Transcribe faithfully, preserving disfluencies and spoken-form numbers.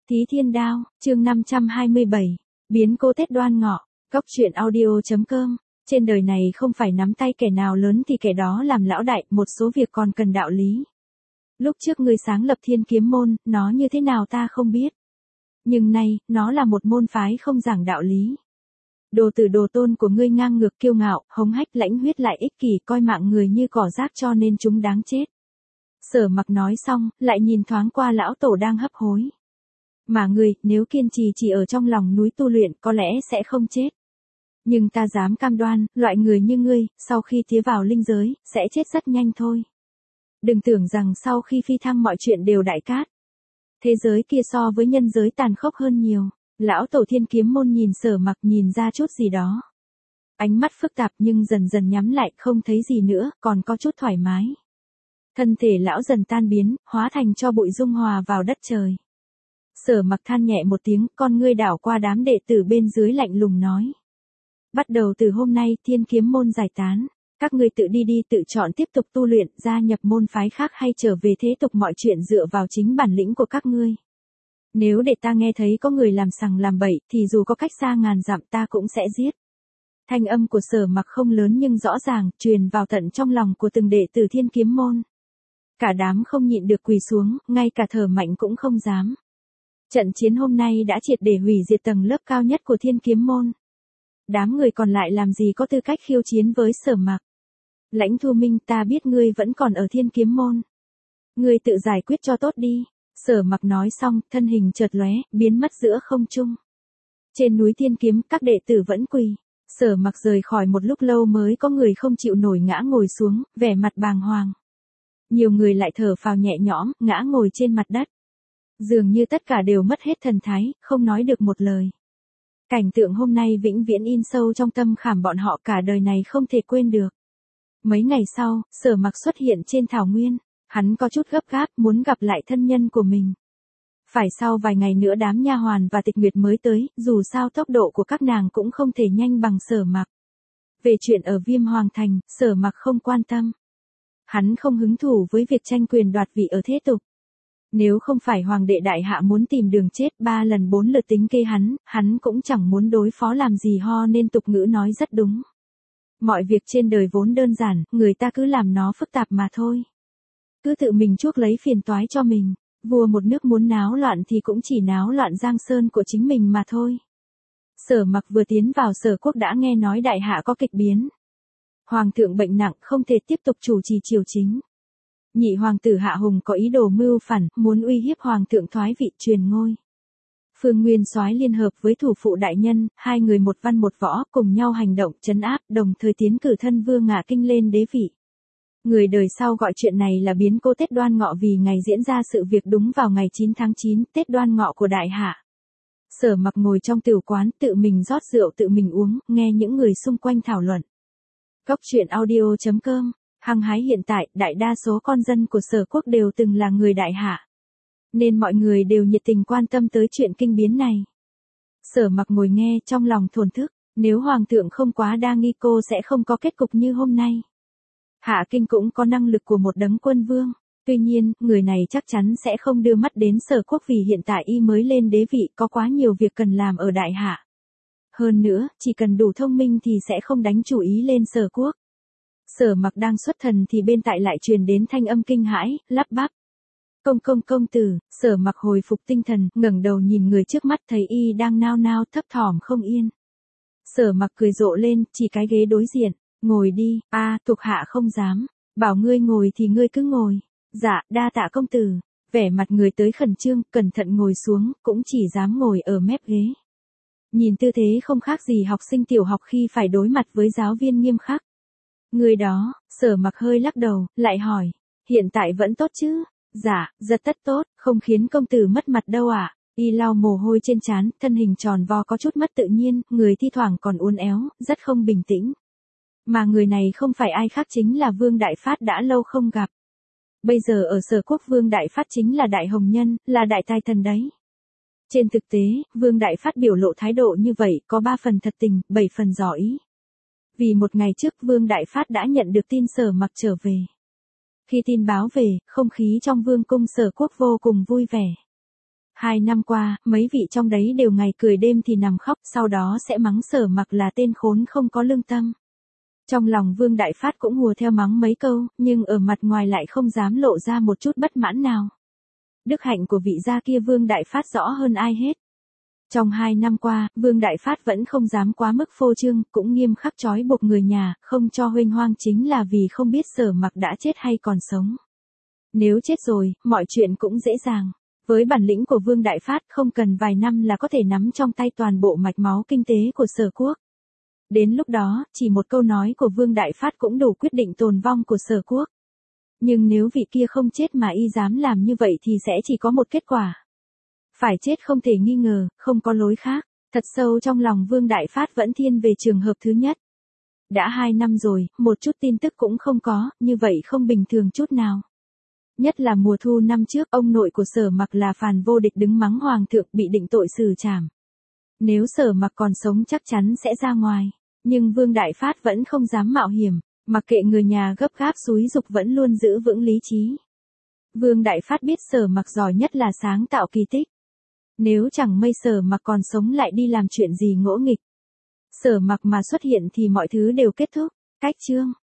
Thí Thiên Đao, chương năm trăm hai mươi bảy, biến cố Tết Đoan Ngọ, Cốc truyện audio chấm com. Trên đời này không phải nắm tay kẻ nào lớn thì kẻ đó làm lão đại, một số việc còn cần đạo lý. Lúc trước ngươi sáng lập Thiên Kiếm môn, nó như thế nào ta không biết. Nhưng nay, nó là một môn phái không giảng đạo lý. Đồ tử đồ tôn của ngươi ngang ngược kiêu ngạo, hống hách lãnh huyết lại ích kỷ, coi mạng người như cỏ rác cho nên chúng đáng chết. Sở Mặc nói xong, lại nhìn thoáng qua lão tổ đang hấp hối. Mà ngươi, nếu kiên trì chỉ ở trong lòng núi tu luyện có lẽ sẽ không chết. Nhưng ta dám cam đoan, loại người như ngươi, sau khi tiến vào linh giới, sẽ chết rất nhanh thôi. Đừng tưởng rằng sau khi phi thăng mọi chuyện đều đại cát. Thế giới kia so với nhân giới tàn khốc hơn nhiều. Lão tổ Thiên Kiếm môn nhìn Sở Mặc nhìn ra chút gì đó. Ánh mắt phức tạp nhưng dần dần nhắm lại, không thấy gì nữa, còn có chút thoải mái. Thân thể lão dần tan biến, hóa thành cho bụi dung hòa vào đất trời. Sở Mặc than nhẹ một tiếng, con ngươi đảo qua đám đệ tử bên dưới lạnh lùng nói. Bắt đầu từ hôm nay, Thiên Kiếm môn giải tán. Các ngươi tự đi đi tự chọn tiếp tục tu luyện, gia nhập môn phái khác hay trở về thế tục, mọi chuyện dựa vào chính bản lĩnh của các ngươi. Nếu để ta nghe thấy có người làm sằng làm bậy, thì dù có cách xa ngàn dặm ta cũng sẽ giết. Thanh âm của Sở Mặc không lớn nhưng rõ ràng, truyền vào tận trong lòng của từng đệ tử Thiên Kiếm môn. Cả đám không nhịn được quỳ xuống, ngay cả thở mạnh cũng không dám. Trận chiến hôm nay đã triệt để hủy diệt tầng lớp cao nhất của Thiên Kiếm môn. Đám người còn lại làm gì có tư cách khiêu chiến với Sở Mặc. Lãnh Thu Minh, ta biết ngươi vẫn còn ở Thiên Kiếm môn. Ngươi tự giải quyết cho tốt đi. Sở Mặc nói xong, thân hình chợt lóe, biến mất giữa không trung. Trên núi Thiên Kiếm, các đệ tử vẫn quỳ. Sở Mặc rời khỏi một lúc lâu mới có người không chịu nổi ngã ngồi xuống, vẻ mặt bàng hoàng. Nhiều người lại thở phào nhẹ nhõm, ngã ngồi trên mặt đất. Dường như tất cả đều mất hết thần thái, không nói được một lời. Cảnh tượng hôm nay vĩnh viễn in sâu trong tâm khảm bọn họ, cả đời này không thể quên được. Mấy ngày sau, Sở Mặc xuất hiện trên thảo nguyên. Hắn có chút gấp gáp, muốn gặp lại thân nhân của mình. Phải sau vài ngày nữa đám nha hoàn và Tịch Nguyệt mới tới, dù sao tốc độ của các nàng cũng không thể nhanh bằng Sở Mặc. Về chuyện ở Viêm Hoàng Thành, Sở Mặc không quan tâm. Hắn không hứng thú với việc tranh quyền đoạt vị ở thế tục. Nếu không phải Hoàng đệ Đại Hạ muốn tìm đường chết ba lần bốn lượt tính kê hắn, hắn cũng chẳng muốn đối phó làm gì ho, nên tục ngữ nói rất đúng. Mọi việc trên đời vốn đơn giản, người ta cứ làm nó phức tạp mà thôi. Cứ tự mình chuốc lấy phiền toái cho mình, vua một nước muốn náo loạn thì cũng chỉ náo loạn giang sơn của chính mình mà thôi. Sở Mặc vừa tiến vào Sở Quốc đã nghe nói Đại Hạ có kịch biến. Hoàng thượng bệnh nặng, không thể tiếp tục chủ trì triều chính. Nhị hoàng tử Hạ Hùng có ý đồ mưu phản, muốn uy hiếp hoàng thượng thoái vị truyền ngôi. Phương Nguyên Soái liên hợp với thủ phụ đại nhân, hai người một văn một võ, cùng nhau hành động trấn áp, đồng thời tiến cử thân Vương Ngạ Kinh lên đế vị. Người đời sau gọi chuyện này là biến cố Tết Đoan Ngọ vì ngày diễn ra sự việc đúng vào ngày chín tháng chín, Tết Đoan Ngọ của Đại Hạ. Sở Mặc ngồi trong tiểu quán, tự mình rót rượu tự mình uống, nghe những người xung quanh thảo luận. Cốc truyện audio chấm com. Hăng hái hiện tại, đại đa số con dân của Sở Quốc đều từng là người Đại Hạ. Nên mọi người đều nhiệt tình quan tâm tới chuyện kinh biến này. Sở Mặc ngồi nghe trong lòng thổn thức, nếu hoàng thượng không quá đa nghi cô sẽ không có kết cục như hôm nay. Hạ Kinh cũng có năng lực của một đấng quân vương, tuy nhiên, người này chắc chắn sẽ không đưa mắt đến Sở Quốc vì hiện tại y mới lên đế vị, có quá nhiều việc cần làm ở Đại Hạ. Hơn nữa, chỉ cần đủ thông minh thì sẽ không đánh chủ ý lên Sở Quốc. Sở Mặc đang xuất thần thì bên tai lại truyền đến thanh âm kinh hãi, lắp bắp. Công công công tử. Sở Mặc hồi phục tinh thần, ngẩng đầu nhìn người trước mắt thấy y đang nao nao thấp thỏm không yên. Sở Mặc cười rộ lên, chỉ cái ghế đối diện. Ngồi đi. A, à, thuộc hạ không dám. Bảo ngươi ngồi thì ngươi cứ ngồi. Dạ, đa tạ công tử. Vẻ mặt người tới khẩn trương, cẩn thận ngồi xuống, cũng chỉ dám ngồi ở mép ghế. Nhìn tư thế không khác gì học sinh tiểu học khi phải đối mặt với giáo viên nghiêm khắc. Người đó. Sở Mặc hơi lắc đầu, lại hỏi. Hiện tại vẫn tốt chứ? Dạ, rất tất tốt, không khiến công tử mất mặt đâu ạ. À? Y lau mồ hôi trên trán, thân hình tròn vo có chút mất tự nhiên, người thi thoảng còn uốn éo, rất không bình tĩnh. Mà người này không phải ai khác chính là Vương Đại Phát đã lâu không gặp. Bây giờ ở Sở Quốc Vương Đại Phát chính là đại hồng nhân, là đại tài thần đấy. Trên thực tế, Vương Đại Phát biểu lộ thái độ như vậy có ba phần thật tình, bảy phần dò ý. Vì một ngày trước Vương Đại Phát đã nhận được tin Sở Mặc trở về. Khi tin báo về, không khí trong vương cung Sở Quốc vô cùng vui vẻ. Hai năm qua, mấy vị trong đấy đều ngày cười đêm thì nằm khóc, sau đó sẽ mắng Sở Mặc là tên khốn không có lương tâm. Trong lòng Vương Đại Phát cũng hùa theo mắng mấy câu, nhưng ở mặt ngoài lại không dám lộ ra một chút bất mãn nào. Đức hạnh của vị gia kia Vương Đại Phát rõ hơn ai hết. Trong hai năm qua, Vương Đại Phát vẫn không dám quá mức phô trương, cũng nghiêm khắc trói buộc người nhà, không cho huênh hoang chính là vì không biết Sở Mặc đã chết hay còn sống. Nếu chết rồi, mọi chuyện cũng dễ dàng. Với bản lĩnh của Vương Đại Phát không cần vài năm là có thể nắm trong tay toàn bộ mạch máu kinh tế của Sở Quốc. Đến lúc đó, chỉ một câu nói của Vương Đại Phát cũng đủ quyết định tồn vong của Sở Quốc. Nhưng nếu vị kia không chết mà y dám làm như vậy thì sẽ chỉ có một kết quả. Phải chết không thể nghi ngờ, không có lối khác. Thật sâu trong lòng Vương Đại Phát vẫn thiên về trường hợp thứ nhất. Đã hai năm rồi, một chút tin tức cũng không có, như vậy không bình thường chút nào. Nhất là mùa thu năm trước, ông nội của Sở Mặc là Phàn Vô Địch đứng mắng hoàng thượng bị định tội xử trảm. Nếu Sở Mặc còn sống chắc chắn sẽ ra ngoài. Nhưng Vương Đại Phát vẫn không dám mạo hiểm, mặc kệ người nhà gấp gáp xúi giục vẫn luôn giữ vững lý trí. Vương Đại Phát biết Sở Mặc giỏi nhất là sáng tạo kỳ tích. Nếu chẳng may Sở Mặc còn sống lại đi làm chuyện gì ngỗ nghịch. Sở Mặc mà xuất hiện thì mọi thứ đều kết thúc. Cách chương